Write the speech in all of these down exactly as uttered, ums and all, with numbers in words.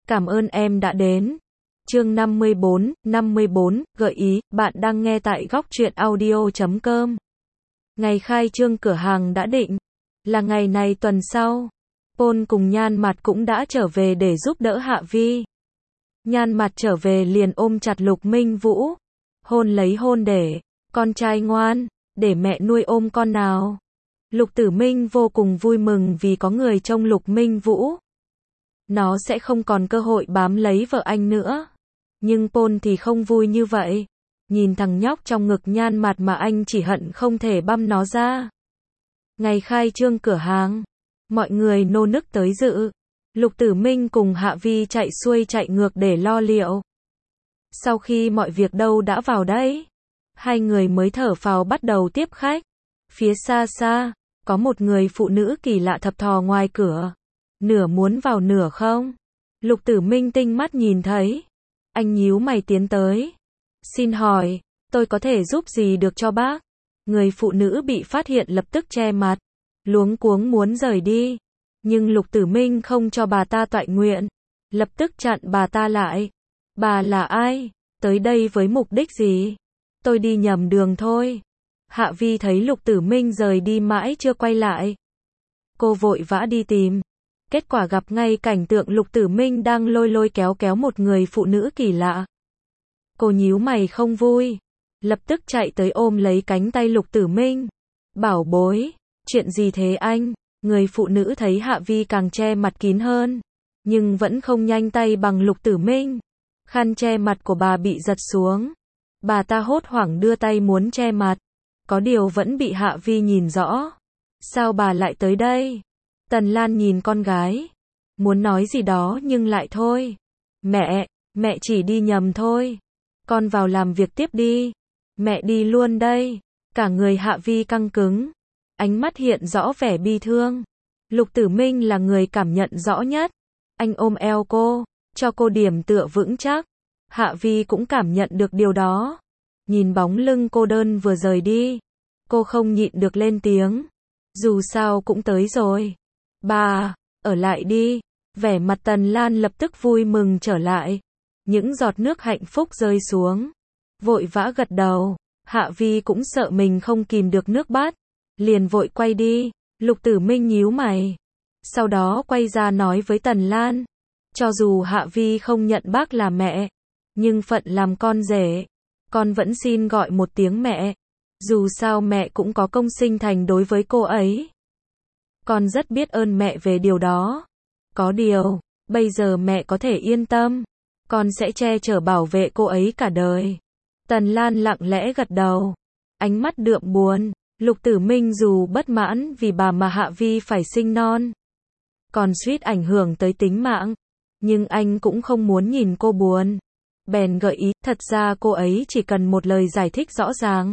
Cảm ơn em đã đến. Chương năm mươi bốn, năm mươi bốn, gợi ý, bạn đang nghe tại góc truyện audio chấm com. Ngày khai trương cửa hàng đã định, là ngày này tuần sau. Paul cùng Nhan Mặt cũng đã trở về để giúp đỡ Hạ Vi. Nhan Mặt trở về liền ôm chặt Lục Minh Vũ, hôn lấy hôn để, con trai ngoan, để mẹ nuôi ôm con nào. Lục Tử Minh vô cùng vui mừng vì có người trông Lục Minh Vũ. Nó sẽ không còn cơ hội bám lấy vợ anh nữa. Nhưng Paul thì không vui như vậy. Nhìn thằng nhóc trong ngực Nhan Mặt mà anh chỉ hận không thể băm nó ra. Ngày khai trương cửa hàng, mọi người nô nức tới dự. Lục Tử Minh cùng Hạ Vi chạy xuôi chạy ngược để lo liệu. Sau khi mọi việc đâu đã vào đấy, hai người mới thở phào bắt đầu tiếp khách. Phía xa xa, có một người phụ nữ kỳ lạ thập thò ngoài cửa. Nửa muốn vào nửa không. Lục Tử Minh tinh mắt nhìn thấy. Anh nhíu mày tiến tới. Xin hỏi, tôi có thể giúp gì được cho bác? Người phụ nữ bị phát hiện lập tức che mặt, luống cuống muốn rời đi. Nhưng Lục Tử Minh không cho bà ta toại nguyện, lập tức chặn bà ta lại. Bà là ai? Tới đây với mục đích gì? Tôi đi nhầm đường thôi. Hạ Vi thấy Lục Tử Minh rời đi mãi chưa quay lại. Cô vội vã đi tìm. Kết quả gặp ngay cảnh tượng Lục Tử Minh đang lôi lôi kéo kéo một người phụ nữ kỳ lạ. Cô nhíu mày không vui, lập tức chạy tới ôm lấy cánh tay Lục Tử Minh. Bảo bối, chuyện gì thế anh? Người phụ nữ thấy Hạ Vi càng che mặt kín hơn, nhưng vẫn không nhanh tay bằng Lục Tử Minh. Khăn che mặt của bà bị giật xuống. Bà ta hốt hoảng đưa tay muốn che mặt, có điều vẫn bị Hạ Vi nhìn rõ. Sao bà lại tới đây? Tần Lan nhìn con gái, muốn nói gì đó nhưng lại thôi. Mẹ, mẹ chỉ đi nhầm thôi. Con vào làm việc tiếp đi. Mẹ đi luôn đây. Cả người Hạ Vi căng cứng, ánh mắt hiện rõ vẻ bi thương. Lục Tử Minh là người cảm nhận rõ nhất. Anh ôm eo cô, cho cô điểm tựa vững chắc. Hạ Vi cũng cảm nhận được điều đó. Nhìn bóng lưng cô đơn vừa rời đi, cô không nhịn được lên tiếng. Dù sao cũng tới rồi. Bà, ở lại đi. Vẻ mặt Tần Lan lập tức vui mừng trở lại. Những giọt nước hạnh phúc rơi xuống. Vội vã gật đầu. Hạ Vi cũng sợ mình không kìm được nước mắt, liền vội quay đi. Lục Tử Minh nhíu mày, sau đó quay ra nói với Tần Lan. Cho dù Hạ Vi không nhận bác là mẹ, nhưng phận làm con rể, con vẫn xin gọi một tiếng mẹ. Dù sao mẹ cũng có công sinh thành đối với cô ấy. Con rất biết ơn mẹ về điều đó. Có điều, bây giờ mẹ có thể yên tâm. Con sẽ che chở bảo vệ cô ấy cả đời. Tần Lan lặng lẽ gật đầu. Ánh mắt đượm buồn. Lục Tử Minh dù bất mãn vì bà mà Hạ Vi phải sinh non, còn suýt ảnh hưởng tới tính mạng, nhưng anh cũng không muốn nhìn cô buồn. Bèn gợi ý, thật ra cô ấy chỉ cần một lời giải thích rõ ràng.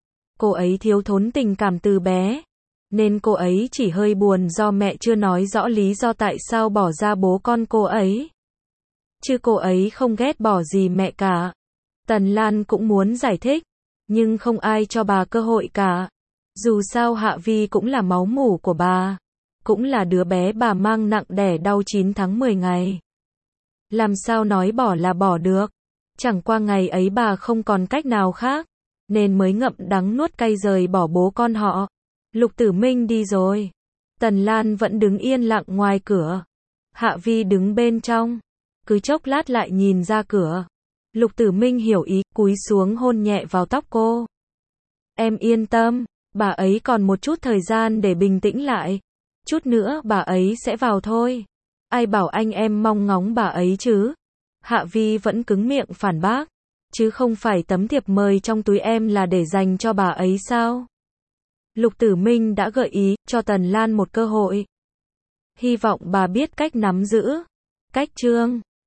Cô ấy thiếu thốn tình cảm từ bé, nên cô ấy chỉ hơi buồn do mẹ chưa nói rõ lý do tại sao bỏ ra bố con cô ấy. Chứ cô ấy không ghét bỏ gì mẹ cả. Tần Lan cũng muốn giải thích, nhưng không ai cho bà cơ hội cả. Dù sao Hạ Vi cũng là máu mủ của bà, cũng là đứa bé bà mang nặng đẻ đau chín tháng mười ngày. Làm sao nói bỏ là bỏ được. Chẳng qua ngày ấy bà không còn cách nào khác, nên mới ngậm đắng nuốt cay rời bỏ bố con họ. Lục Tử Minh đi rồi. Tần Lan vẫn đứng yên lặng ngoài cửa. Hạ Vi đứng bên trong, cứ chốc lát lại nhìn ra cửa. Lục Tử Minh hiểu ý, cúi xuống hôn nhẹ vào tóc cô. Em yên tâm, bà ấy còn một chút thời gian để bình tĩnh lại. Chút nữa bà ấy sẽ vào thôi. Ai bảo anh em mong ngóng bà ấy chứ? Hạ Vi vẫn cứng miệng phản bác. Chứ không phải tấm thiệp mời trong túi em là để dành cho bà ấy sao? Lục Tử Minh đã gợi ý cho Tần Lan một cơ hội. Hy vọng bà biết cách nắm giữ. Cách chương